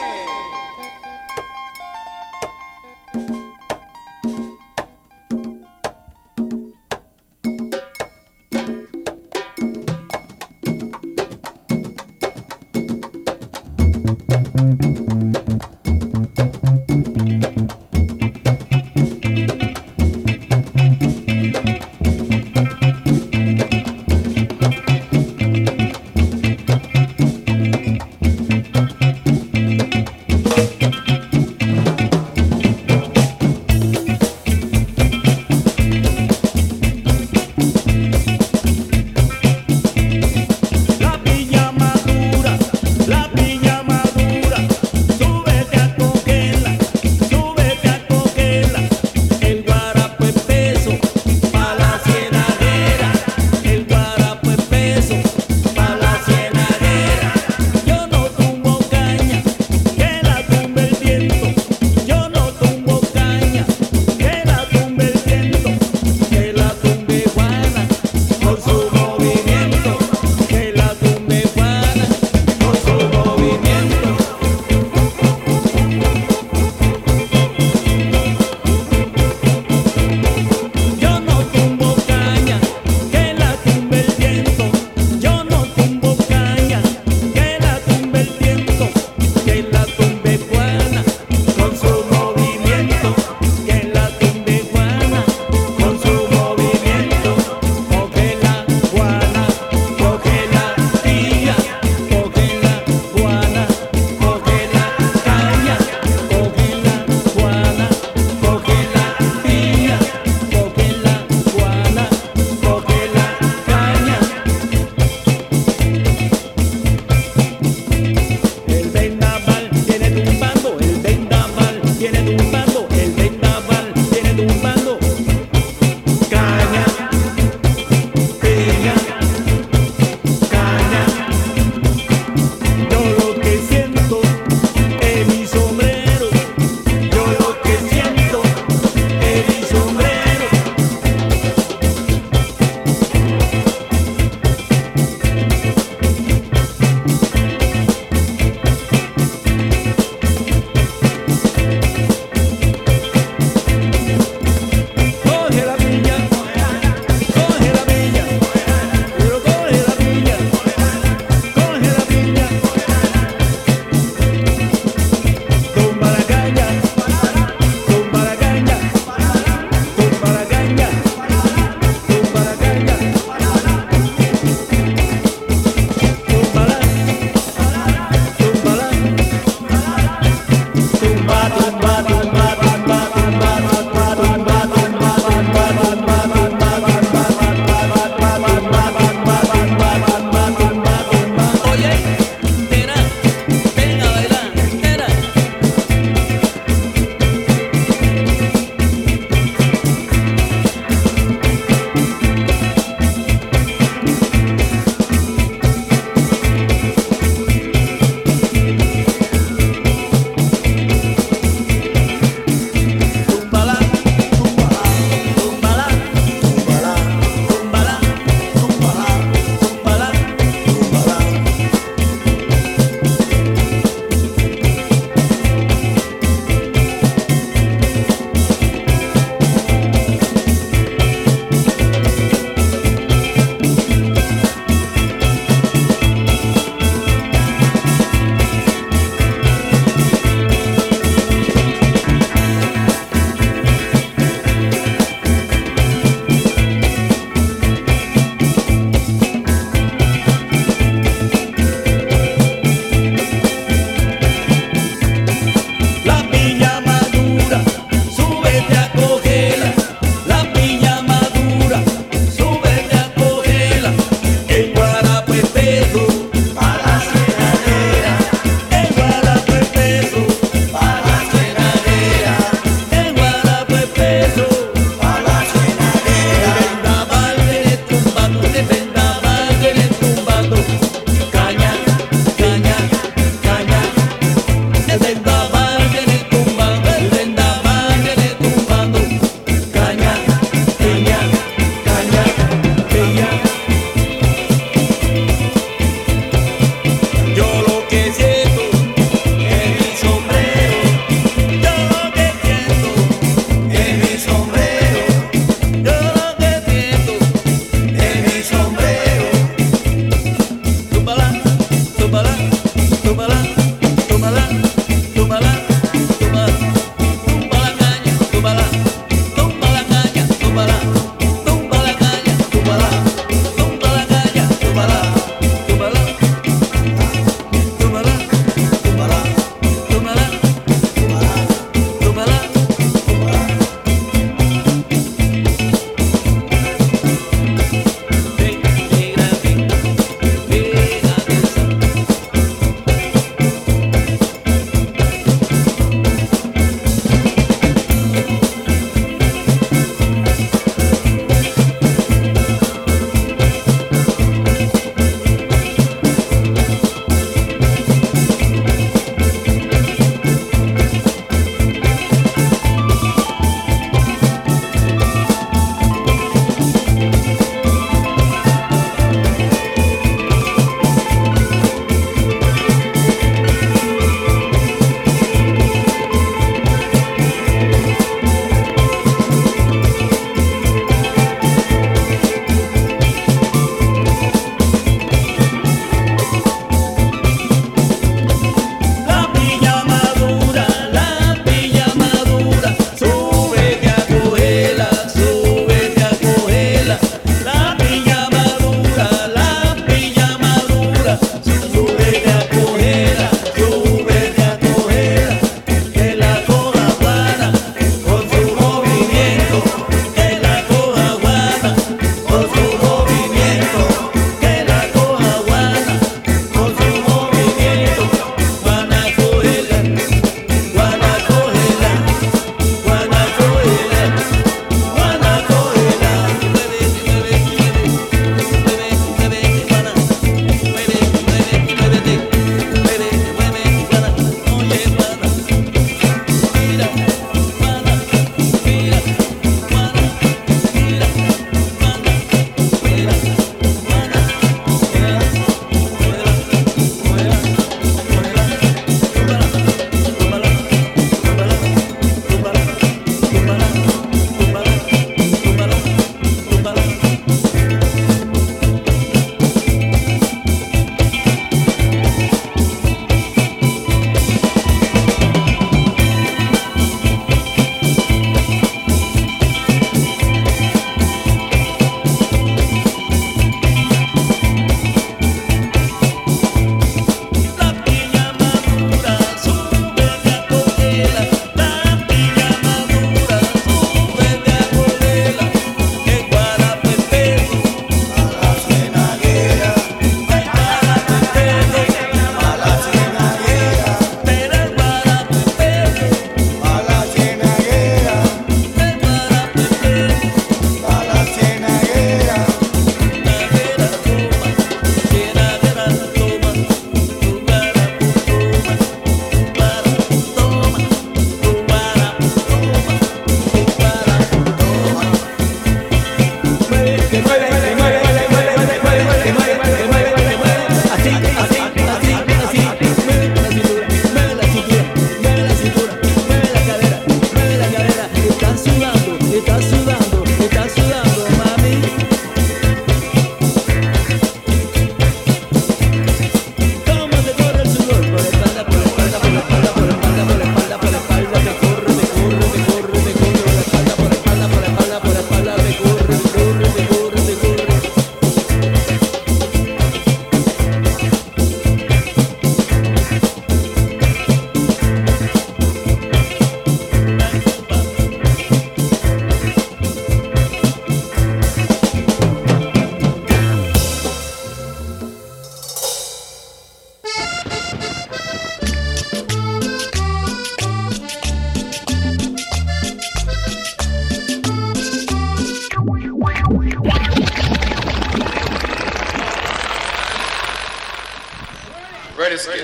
Speaker 4: Refresque.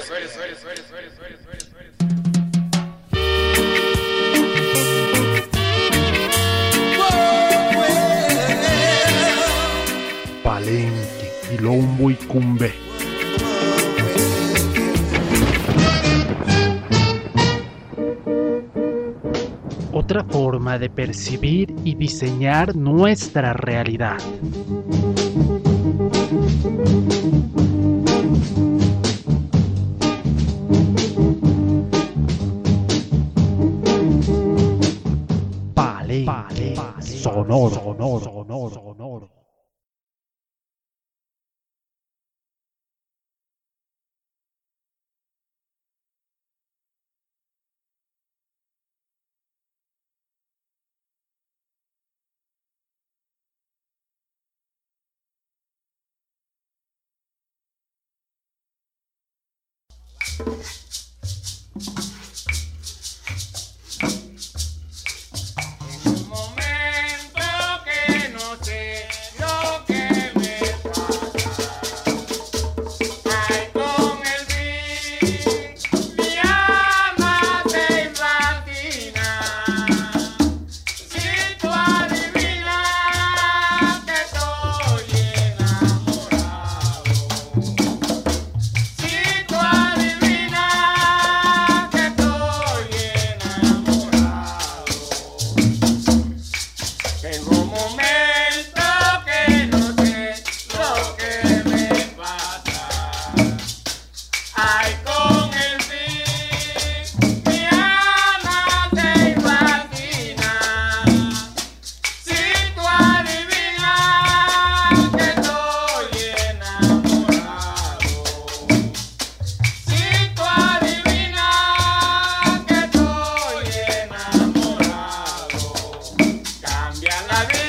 Speaker 1: Palenque, Quilombo y Cumbé. Otra forma de percibir y diseñar nuestra realidad. Palenque, sonoro, sonoro, sonoro, sonoro.
Speaker 14: Un momento que no sé lo que me pasa. Ay, con el fin, mi alma se fascina. Si tú adivinas que estoy enamorado. Si tú adivinas que estoy enamorado. En un momento que no sé lo que me pasa. Ay, con el fin, mi alma se fascina. Si tú adivinas que estoy enamorado. Si tú adivinas que estoy enamorado. Cambia la vida.